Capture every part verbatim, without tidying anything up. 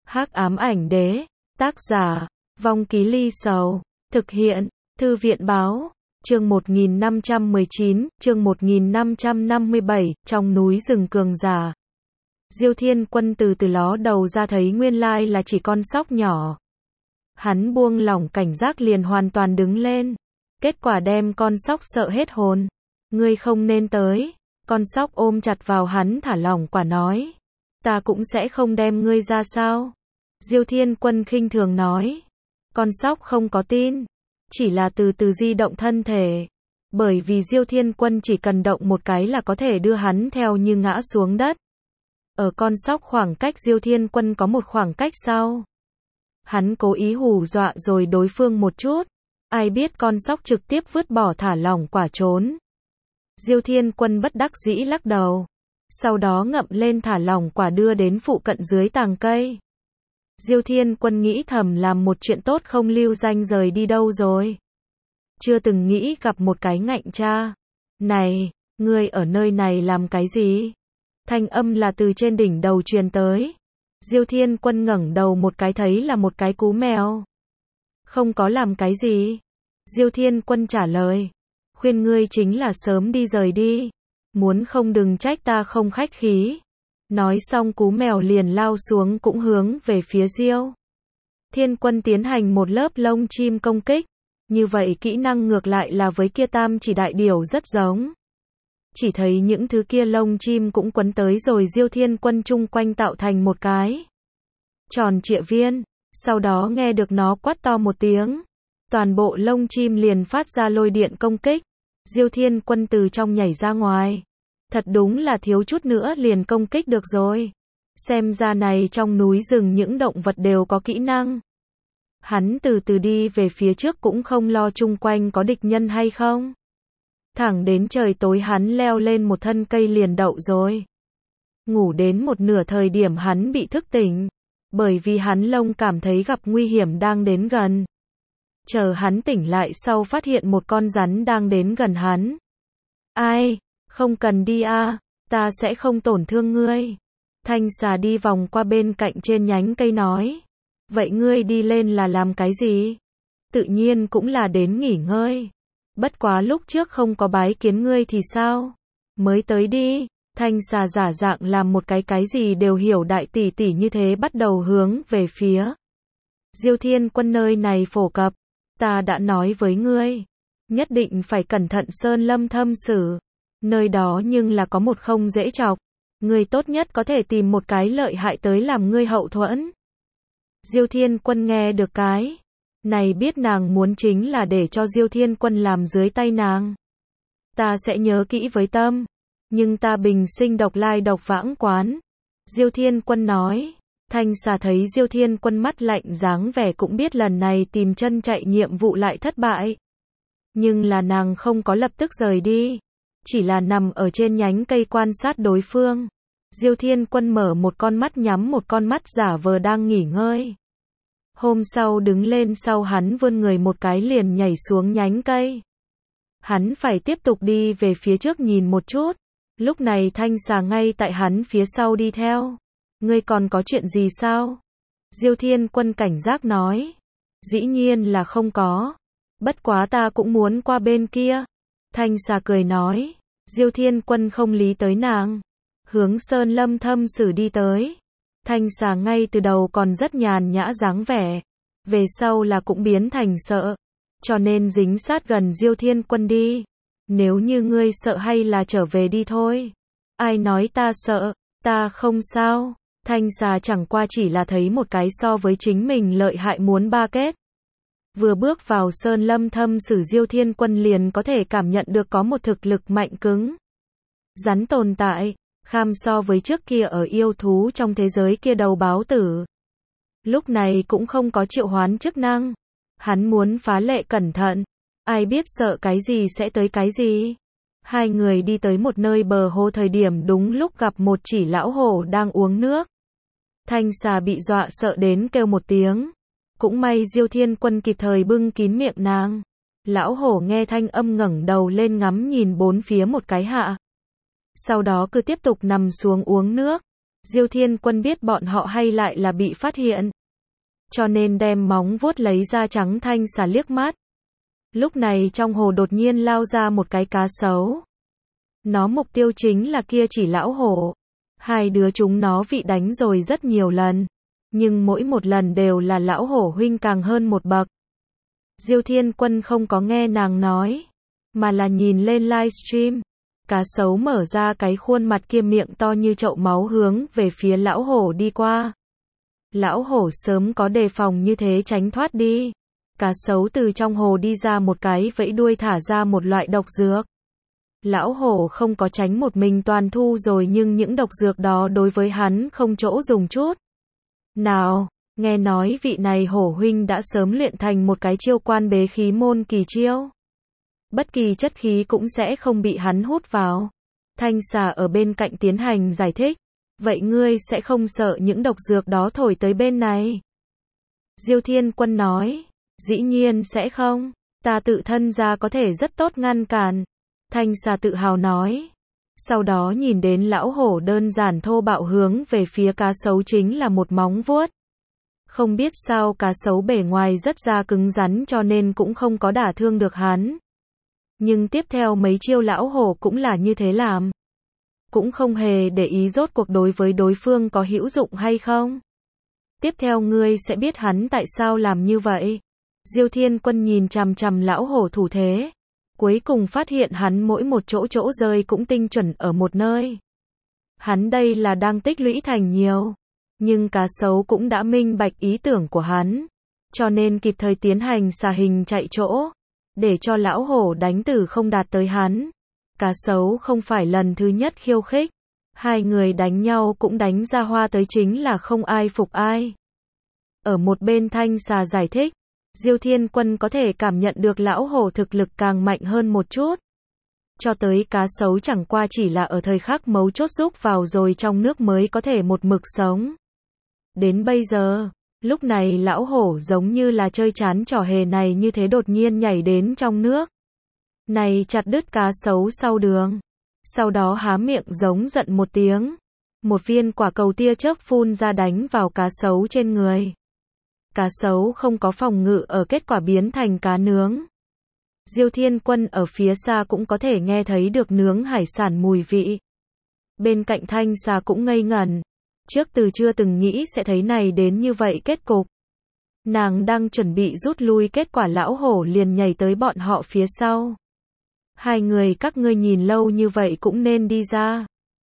Hắc ám ảnh đế, tác giả, Vong Ký Ly Sầu, thực hiện, Thư viện báo, chương một nghìn năm trăm mười chín, chương một nghìn năm trăm năm mươi bảy, trong núi rừng cường giả. Diêu Thiên Quân từ từ ló đầu ra thấy nguyên lai là chỉ con sóc nhỏ. Hắn buông lỏng cảnh giác liền hoàn toàn đứng lên. Kết quả đem con sóc sợ hết hồn. Ngươi không nên tới. Con sóc ôm chặt vào hắn thả lỏng quả nói. Ta cũng sẽ không đem ngươi ra sao. Diêu Thiên Quân khinh thường nói. Con sóc không có tin. Chỉ là từ từ di động thân thể. Bởi vì Diêu Thiên Quân chỉ cần động một cái là có thể đưa hắn theo như ngã xuống đất. Ở con sóc khoảng cách Diêu Thiên Quân có một khoảng cách sau. Hắn cố ý hù dọa rồi đối phương một chút. Ai biết con sóc trực tiếp vứt bỏ thả lỏng quả trốn. Diêu Thiên Quân bất đắc dĩ lắc đầu. Sau đó ngậm lên thả lỏng quả đưa đến phụ cận dưới tàng cây. Diêu Thiên Quân nghĩ thầm làm một chuyện tốt không lưu danh rời đi đâu rồi. Chưa từng nghĩ gặp một cái ngạnh cha. Này, ngươi ở nơi này làm cái gì? Thanh âm là từ trên đỉnh đầu truyền tới. Diêu Thiên Quân ngẩng đầu một cái thấy là một cái cú mèo. Không có làm cái gì. Diêu Thiên Quân trả lời. Khuyên ngươi chính là sớm đi rời đi. Muốn không đừng trách ta không khách khí. Nói xong cú mèo liền lao xuống cũng hướng về phía Diêu Thiên Quân tiến hành một lớp lông chim công kích. Như vậy kỹ năng ngược lại là với kia tam chỉ đại điểu rất giống. Chỉ thấy những thứ kia lông chim cũng quấn tới rồi Diêu Thiên Quân chung quanh tạo thành một cái tròn trịa viên. Sau đó nghe được nó quát to một tiếng. Toàn bộ lông chim liền phát ra lôi điện công kích. Diêu Thiên Quân từ trong nhảy ra ngoài. Thật đúng là thiếu chút nữa liền công kích được rồi. Xem ra này trong núi rừng những động vật đều có kỹ năng. Hắn từ từ đi về phía trước cũng không lo chung quanh có địch nhân hay không. Thẳng đến trời tối hắn leo lên một thân cây liền đậu rồi. Ngủ đến một nửa thời điểm hắn bị thức tỉnh. Bởi vì hắn lông cảm thấy gặp nguy hiểm đang đến gần. Chờ hắn tỉnh lại sau phát hiện một con rắn đang đến gần hắn. Ai, không cần đi a, ta sẽ không tổn thương ngươi. Thanh xà đi vòng qua bên cạnh trên nhánh cây nói. Vậy ngươi đi lên là làm cái gì? Tự nhiên cũng là đến nghỉ ngơi. Bất quá lúc trước không có bái kiến ngươi thì sao? Mới tới đi. Thanh xà giả dạng làm một cái cái gì đều hiểu đại tỷ tỷ như thế bắt đầu hướng về phía Diêu Thiên Quân nơi này phổ cập. Ta đã nói với ngươi. Nhất định phải cẩn thận sơn lâm thâm sử. Nơi đó nhưng là có một không dễ chọc. Ngươi tốt nhất có thể tìm một cái lợi hại tới làm ngươi hậu thuẫn. Diêu Thiên Quân nghe được cái này biết nàng muốn chính là để cho Diêu Thiên Quân làm dưới tay nàng. Ta sẽ nhớ kỹ với tâm. Nhưng ta bình sinh độc lai độc vãng quán. Diêu Thiên Quân nói. Thanh xà thấy Diêu Thiên Quân mắt lạnh dáng vẻ cũng biết lần này tìm chân chạy nhiệm vụ lại thất bại. Nhưng là nàng không có lập tức rời đi. Chỉ là nằm ở trên nhánh cây quan sát đối phương. Diêu Thiên Quân mở một con mắt nhắm một con mắt giả vờ đang nghỉ ngơi. Hôm sau đứng lên sau hắn vươn người một cái liền nhảy xuống nhánh cây. Hắn phải tiếp tục đi về phía trước nhìn một chút. Lúc này thanh xà ngay tại hắn phía sau đi theo. Ngươi còn có chuyện gì sao? Diêu Thiên Quân cảnh giác nói. Dĩ nhiên là không có. Bất quá ta cũng muốn qua bên kia. Thanh xà cười nói. Diêu Thiên Quân không lý tới nàng. Hướng sơn lâm thâm sử đi tới. Thanh xà ngay từ đầu còn rất nhàn nhã dáng vẻ. Về sau là cũng biến thành sợ. Cho nên dính sát gần Diêu Thiên Quân đi. Nếu như ngươi sợ hay là trở về đi thôi. Ai nói ta sợ, ta không sao. Thanh xà chẳng qua chỉ là thấy một cái so với chính mình lợi hại muốn ba kết. Vừa bước vào sơn lâm thâm sử Diêu Thiên Quân liền có thể cảm nhận được có một thực lực mạnh cứng. Rắn tồn tại, kham so với trước kia ở yêu thú trong thế giới kia đầu báo tử. Lúc này cũng không có triệu hoán chức năng. Hắn muốn phá lệ cẩn thận. Ai biết sợ cái gì sẽ tới cái gì. Hai người đi tới một nơi bờ hồ thời điểm đúng lúc gặp một chỉ lão hổ đang uống nước. Thanh xà bị dọa sợ đến kêu một tiếng. Cũng may Diêu Thiên Quân kịp thời bưng kín miệng nàng. Lão hổ nghe thanh âm ngẩng đầu lên ngắm nhìn bốn phía một cái hạ. Sau đó cứ tiếp tục nằm xuống uống nước. Diêu Thiên Quân biết bọn họ hay lại là bị phát hiện, cho nên đem móng vuốt lấy ra trắng thanh xà liếc mắt. Lúc này trong hồ đột nhiên lao ra một cái cá sấu. Nó mục tiêu chính là kia chỉ lão hổ. Hai đứa chúng nó vị đánh rồi rất nhiều lần, nhưng mỗi một lần đều là lão hổ huynh càng hơn một bậc. Diêu Thiên Quân không có nghe nàng nói, mà là nhìn lên livestream. Cá sấu mở ra cái khuôn mặt kia, miệng to như chậu máu hướng về phía lão hổ đi qua. Lão hổ sớm có đề phòng như thế tránh thoát đi. Cá sấu từ trong hồ đi ra một cái vẫy đuôi thả ra một loại độc dược. Lão hổ không có tránh một mình toàn thu rồi, nhưng những độc dược đó đối với hắn không chỗ dùng chút nào. Nghe nói vị này hổ huynh đã sớm luyện thành một cái chiêu quan bế khí môn kỳ chiêu. Bất kỳ chất khí cũng sẽ không bị hắn hút vào. Thanh xà ở bên cạnh tiến hành giải thích. Vậy ngươi sẽ không sợ những độc dược đó thổi tới bên này? Diêu Thiên Quân nói, dĩ nhiên sẽ không. Ta tự thân ra có thể rất tốt ngăn cản. Thanh xà tự hào nói. Sau đó nhìn đến lão hổ đơn giản thô bạo hướng về phía cá sấu chính là một móng vuốt. Không biết sao cá sấu bề ngoài rất da cứng rắn cho nên cũng không có đả thương được hắn. Nhưng tiếp theo mấy chiêu lão hổ cũng là như thế làm. Cũng không hề để ý rốt cuộc đối với đối phương có hữu dụng hay không. Tiếp theo ngươi sẽ biết hắn tại sao làm như vậy. Diêu Thiên Quân nhìn chằm chằm lão hổ thủ thế. Cuối cùng phát hiện hắn mỗi một chỗ chỗ rơi cũng tinh chuẩn ở một nơi. Hắn đây là đang tích lũy thành nhiều. Nhưng cá sấu cũng đã minh bạch ý tưởng của hắn. Cho nên kịp thời tiến hành xà hình chạy chỗ. Để cho lão hổ đánh tử không đạt tới hắn. Cá sấu không phải lần thứ nhất khiêu khích. Hai người đánh nhau cũng đánh ra hoa tới, chính là không ai phục ai. Ở một bên thanh xà giải thích. Diêu Thiên Quân có thể cảm nhận được lão hổ thực lực càng mạnh hơn một chút. Cho tới cá sấu chẳng qua chỉ là ở thời khắc mấu chốt rúc vào rồi trong nước mới có thể một mực sống. Đến bây giờ, lúc này lão hổ giống như là chơi chán trò hề này như thế, đột nhiên nhảy đến trong nước. Này chặt đứt cá sấu sau đường. Sau đó há miệng giống giận một tiếng. Một viên quả cầu tia chớp phun ra đánh vào cá sấu trên người. Cá sấu không có phòng ngự, ở kết quả biến thành cá nướng. Diêu Thiên Quân ở phía xa cũng có thể nghe thấy được nướng hải sản mùi vị. Bên cạnh thanh xà cũng ngây ngẩn. Trước từ chưa từng nghĩ sẽ thấy này đến như vậy kết cục. Nàng đang chuẩn bị rút lui, kết quả lão hổ liền nhảy tới bọn họ phía sau. Hai người các ngươi nhìn lâu như vậy cũng nên đi ra.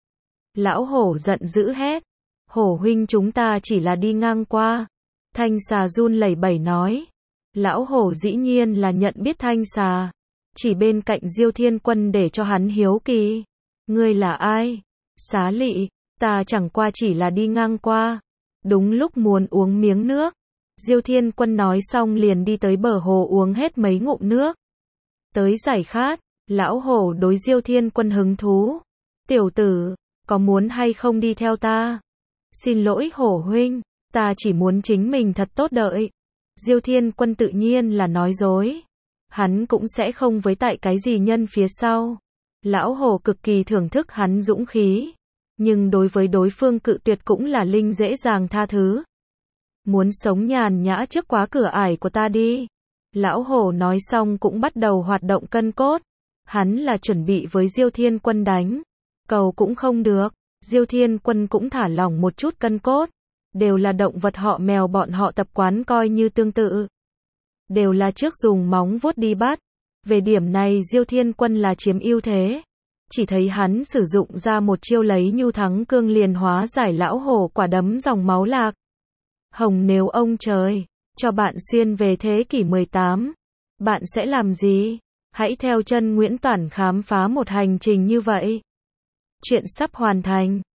Lão hổ giận dữ hét. Hổ huynh, chúng ta chỉ là đi ngang qua. Thanh xà run lẩy bẩy nói. Lão hổ dĩ nhiên là nhận biết thanh xà. Chỉ bên cạnh Diêu Thiên Quân để cho hắn hiếu kỳ. Ngươi là ai? Xá lị, ta chẳng qua chỉ là đi ngang qua. Đúng lúc muốn uống miếng nước. Diêu Thiên Quân nói xong liền đi tới bờ hồ uống hết mấy ngụm nước. Tới giải khát, lão hổ đối Diêu Thiên Quân hứng thú. Tiểu tử, có muốn hay không đi theo ta? Xin lỗi hổ huynh, ta chỉ muốn chính mình thật tốt đợi. Diêu Thiên Quân tự nhiên là nói dối. Hắn cũng sẽ không với tại cái gì nhân phía sau. Lão hổ cực kỳ thưởng thức hắn dũng khí. Nhưng đối với đối phương cự tuyệt cũng là linh dễ dàng tha thứ. Muốn sống nhàn nhã trước quá cửa ải của ta đi. Lão hổ nói xong cũng bắt đầu hoạt động cân cốt. Hắn là chuẩn bị với Diêu Thiên Quân đánh. Cầu cũng không được. Diêu Thiên Quân cũng thả lỏng một chút cân cốt. Đều là động vật họ mèo, bọn họ tập quán coi như tương tự. Đều là trước dùng móng vuốt đi bắt. Về điểm này Diêu Thiên Quân là chiếm ưu thế. Chỉ thấy hắn sử dụng ra một chiêu lấy nhu thắng cương, liền hóa giải lão hổ quả đấm dòng máu lạc. Hồng, nếu ông trời cho bạn xuyên về thế kỷ mười tám, bạn sẽ làm gì? Hãy theo chân Nguyễn Toản khám phá một hành trình như vậy. Chuyện sắp hoàn thành.